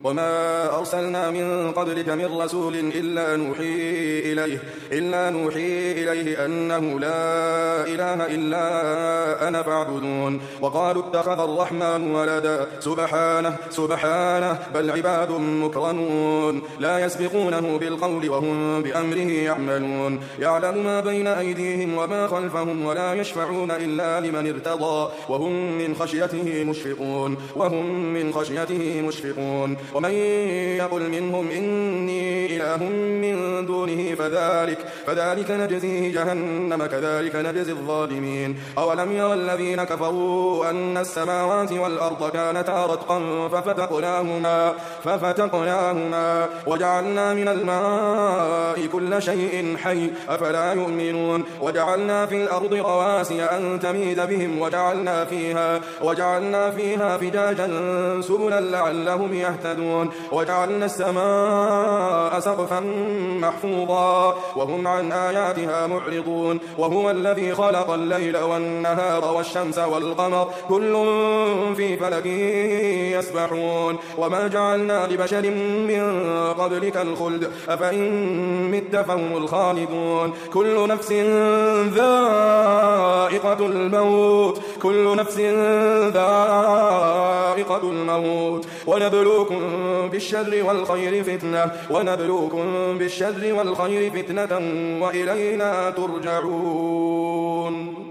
وما أرسلنا من قبلك من رسول إلا نوحي إليه أنه لا إله إلا أنا فاعبدون. وقالوا اتخذ الرحمن ولدا سبحانه بل عباد مكرمون لا يسبقونه بالقول وهم بأمره يعملون. يعلم ما بين أيديهم وما خلفهم ولا يشفعون إلا لمن ارتضى وهم من خشيته مشفقون. ومن يقل منهم إني إله من دونه فذلك نجزيه جهنم كذلك نجزي الظالمين. أولم يرى الذين كفروا أن السماوات والأرض كانتا رتقا ففتقناهما وجعلنا من الماء كل شيء حي أفلا يؤمنون. وجعلنا في الأرض رواسي أن تميد بهم وجعلنا فيها فجاجا سبلا لعلهم يهتدون. وجعلنا السماء سقفا محفوظا وهم عن آياتها معرضون. وهو الذي خلق الليل والنهار والشمس والقمر كل في فلك يسبحون. وما جعلنا لبشر من قبلك الخلد أفإن مت فهم الخالدون. كل نفس ذائقة الموت ونبلوكم بالشر والخير فتنة وإلينا ترجعون.